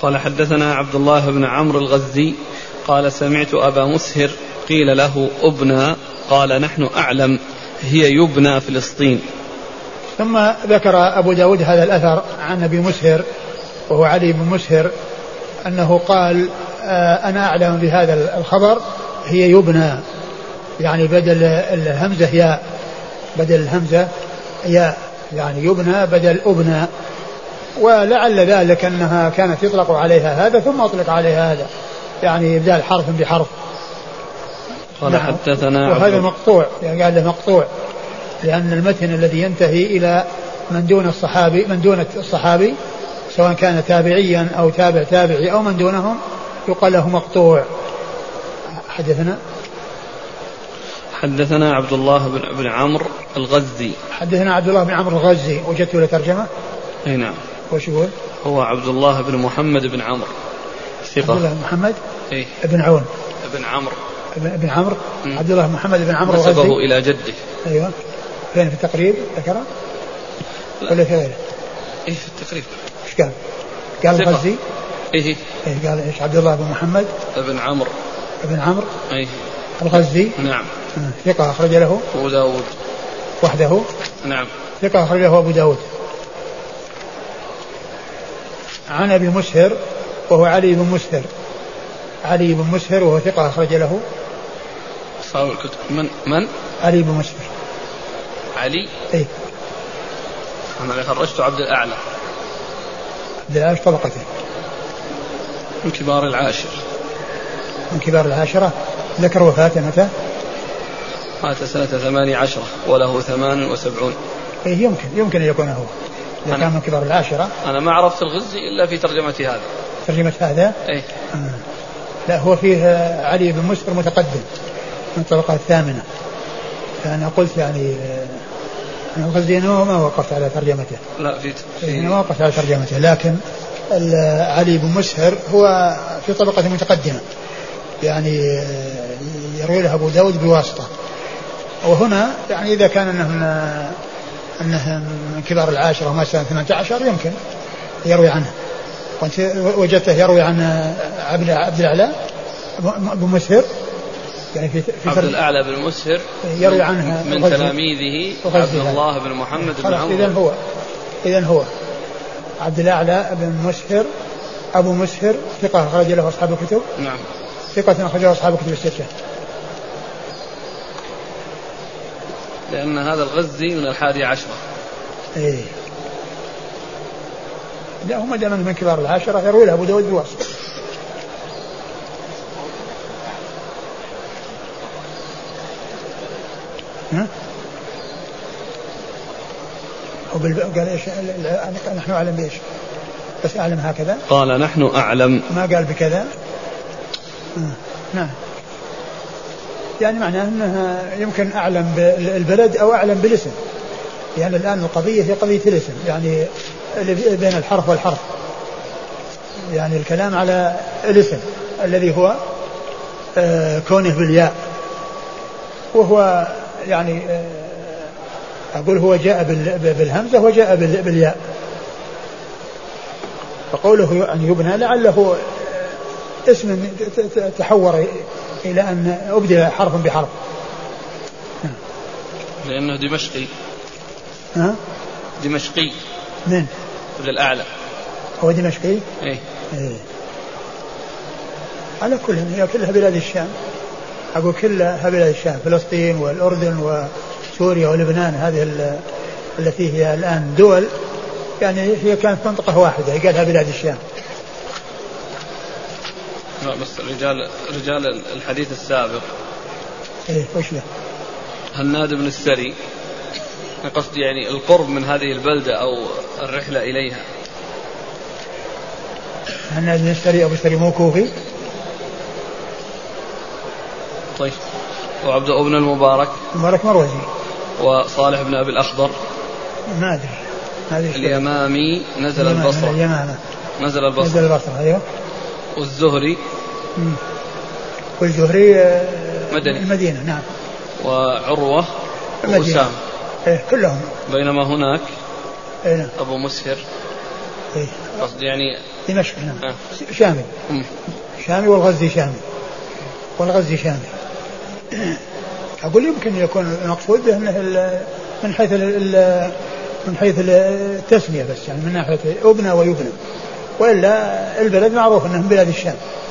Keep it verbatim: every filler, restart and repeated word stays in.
قال حدثنا عبد الله بن عمرو الغزي قال سمعت أبا مسهر قيل له أبنى قال نحن أعلم هي يبنى فلسطين. ثم ذكر أبو داود هذا الأثر عن أبي مسهر وهو علي بن مسهر أنه قال آه أنا أعلم بهذا الخبر هي يبنى، يعني بدل الهمزة ياء، بدل الهمزة ياء، يعني يبنى بدل أبنى، ولعل ذلك أنها كانت يطلق عليها هذا ثم أطلق عليها هذا، يعني إبدال حرف بحرف. قال نعم. حدثنا وهذا مقطوع، يعني قال له مقطوع لأن المتن الذي ينتهي إلى من دون الصحابي من دون الصحابي سواء كان تابعيا أو تابع تابعي أو من دونهم يقال له مقطوع. حدثنا حدثنا عبد الله بن بن عمرو الغزي حدثنا عبد الله بن عمرو الغزي. وجدت له ترجمة؟ اي نعم. وش يقول؟ هو عبد الله بن محمد بن عمرو ثقة. عبد الله محمد اي ابن عون ابن عمرو ابن عمرو عبد الله محمد بن عمرو الغزي نسبه إلى جده. ايوه. فين في التقريب ذكره؟ ولا في غيره؟ ايه في التقريب. ايش قال؟ قال الغزي. ايه ايه قال ايش؟ عبد الله بن محمد ابن عمرو ابن عمرو ايه الغزي. نعم. ثقة أخرج له أبو داود وحده. نعم. ثقة أخرج له أبو داود. عن أبي مسهر وهو علي بن مسهر علي بن مسهر وهو ثقة أخرج له صاحب الكتب. من من علي بن مسهر علي اي أنا اللي خرجت عبد الأعلى. عبد الأعلى طبقته من كبار العاشر من كبار العاشرة. ذكر وفاته متى؟ مات سنة ثمانية عشرة وله ثمان وسبعون. إيه يمكن يمكن أن يكون هو إذا كان من كبار العاشرة. أنا ما عرفت الغزي إلا في ترجمة هذا. ترجمة هذا؟ إيه. آه. لا هو فيه علي بن مسهر متقدم من الطبقة الثامنة. فأنا قلت يعني أنا الغزي ما وقفت على ترجمته. لا في إيه ما وقفت على ترجمته، لكن علي بن مسهر هو في طبقة متقدمة، يعني يروي له أبو داود بواسطة. وهنا يعني إذا كان أنه من, أنه من كبار العاشرة وما سنة ثمانية عشر يمكن يروي عنه. وانت وجدته يروي عن عبد الأعلى بن مسهر، يعني في, في عبد الأعلى بن مسهر يروي عنه من تلاميذه عبد الله بن محمد بن عمرو. إذن هو إذن هو عبد الأعلى بن مسهر أبو مسهر ثقة أخرج له أصحاب الكتب. نعم. ثقة أخرج له أصحاب الكتب الستة. لأن هذا الغزي من الحادي عشرة. إيه. لا هم دائما من كبار العاشرة يروي له أبو داود بواسطة. ها؟ قال إيش؟ نحن أعلم بإيش؟ بس أعلم هكذا. قال نحن أعلم. ما قال بكذا. آه. نعم. يعني معناه أنها يمكن أعلم بالبلد أو أعلم بالاسم، يعني الآن القضية هي قضية الاسم، يعني بين الحرف والحرف، يعني الكلام على الاسم الذي هو آه كونه بالياء، وهو يعني آه أقول هو جاء بالهمزة وجاء بالياء، فقوله أن يبنى لعله اسم تحور إلى أن أبدل حرف بحرف. لأنه دمشقي. ها؟ دمشقي. من؟ عبد الأعلى. هو دمشقي؟ إيه. إيه. على كل هي كلها بلاد الشام، أقول كلها بلاد الشام، فلسطين والأردن وسوريا ولبنان، هذه التي هي الآن دول، يعني هي كانت منطقة واحدة قالها بلاد الشام. لا بس رجال رجال الحديث السابق. ايه وش له؟ هناد بن السري، قصدي يعني القرب من هذه البلدة أو الرحلة إليها. هناد بن السري أبو السري مو كوفي؟ طيب. وعبد ابن المبارك. المبارك مروزي. وصالح بن أبي الأخضر. ما أدري. اليمامي نزل البصرة. اليمامة. نزل البصرة. نزل البصرة أيوه. والزهري. مم. والزهري مدني. المدينة نعم. وعروة وأسامة. إيه كلهم. بينما هناك إيه. أبو مسهر. إيه. قصدي يعني دمشق نعم. آه. شامي م. شامي والغزي شامي والغزي شامي. أقول يمكن يكون المقصود به أنه من حيث من حيث التسمية بس، يعني من ناحية أبنى ويبنى، وإلا البلد معروف أنهم بلاد الشام.